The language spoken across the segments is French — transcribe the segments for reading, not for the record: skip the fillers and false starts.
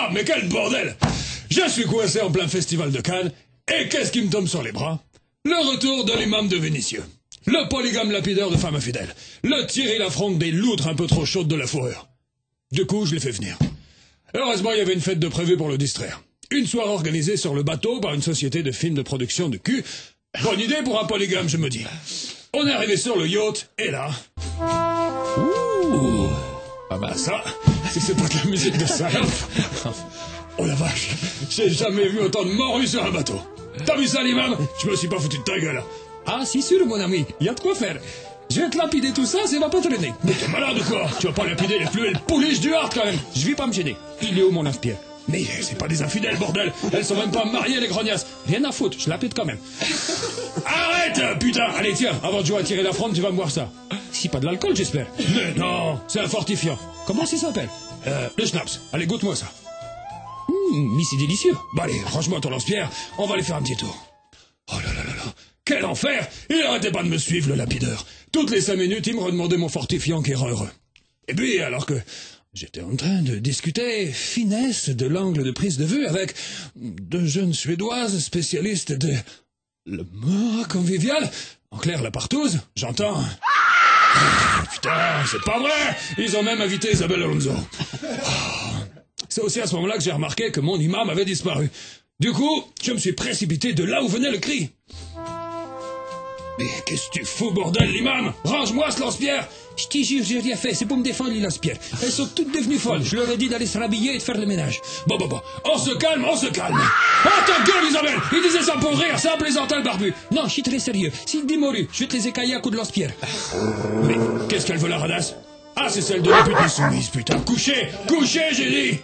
Ah, mais quel bordel! Je suis coincé en plein festival de Cannes, et qu'est-ce qui me tombe sur les bras? Le retour de l'imam de Vénitieux. Le polygame lapideur de femmes infidèles. Le Thierry Lafronde des loutres un peu trop chaudes de la fourrure. Du coup, je l'ai fait venir. Heureusement, il y avait une fête de prévu pour le distraire. Une soirée organisée sur le bateau par une société de films de production de cul. Bonne idée pour un polygame, je me dis. On est arrivé sur le yacht, et là... Ouh. Ah bah ça, si c'est pas de la musique de salope. Oh la vache, j'ai jamais vu autant de morues sur un bateau. T'as vu ça, l'imam? Je me suis pas foutu de ta gueule. Ah, si sûr, mon ami, y a de quoi faire. Je vais te lapider tout ça, ça va pas traîner. Mais t'es malade ou quoi? Tu vas pas lapider les plus belles pouliches du hard quand même. Je vais pas me gêner. Il est où mon lave-pierre? Mais c'est pas des infidèles, bordel. Elles sont même pas mariées, les grognasses. Rien à foutre, je lapide quand même. Arrête, putain. Allez, tiens, avant de jouer à tirer la fronde, tu vas me boire ça. Si pas de l'alcool, j'espère. Mais non, c'est un fortifiant. Comment ça s'appelle? Le schnapps. Allez, goûte-moi ça. Mais c'est délicieux. Bah allez, range-moi ton lance-pierre, on va aller faire un petit tour. Oh là là là là, quel enfer! Il arrêtait pas de me suivre, le lapideur. Toutes les 5 minutes, il me redemandait mon fortifiant qui rend heureux. Et puis, alors que j'étais en train de discuter finesse de l'angle de prise de vue avec 2 jeunes Suédoises spécialistes de le mort convivial, en clair la partouze, j'entends... putain, c'est pas vrai! Ils ont même invité Isabelle Alonso. C'est aussi à ce moment-là que j'ai remarqué que mon imam avait disparu. Du coup, je me suis précipité de là où venait le cri. Mais qu'est-ce que tu fous, bordel, l'imam? Range-moi ce lance-pierre! Je t'y jure, j'ai rien fait, c'est pour me défendre, les lance-pierre. Elles sont toutes devenues folles, je leur ai dit d'aller se rhabiller et de faire le ménage. Bon, on se calme, on se calme. Oh, ta gueule, Isabelle! Il disait ça pour rire, ça plaisantait le barbu. Non, je suis très sérieux. S'il dit morue, je vais te les écailler à coups de lance-pierre. Mais qu'est-ce qu'elle veut, la radasse? Ah, c'est celle de la pute soumise, putain. Couchez, j'ai dit!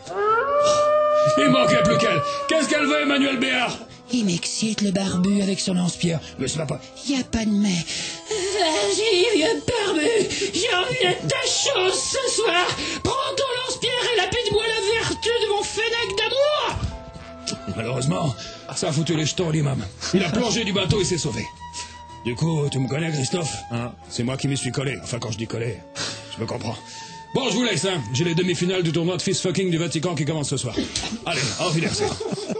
Il manquait plus qu'elle. Qu'est-ce qu'elle veut, Emmanuel Béard? Il m'excite le barbu avec son lance-pierre. Mais ça va pas. Y a pas de mais. Vas-y, vieux barbu, j'ai envie de ta chose ce soir. Prends ton lance-pierre et lapide-moi la vertu de mon fennec d'amour. Malheureusement, ça a foutu les jetons à l'imam. Il a plongé du bateau et s'est sauvé. Du coup, tu me connais, Christophe? Hein? C'est moi qui m'y suis collé. Enfin, quand je dis collé, je me comprends. Bon, je vous laisse, hein. J'ai les demi-finales du tournoi de fist fucking du Vatican qui commence ce soir. Allez, au revoir.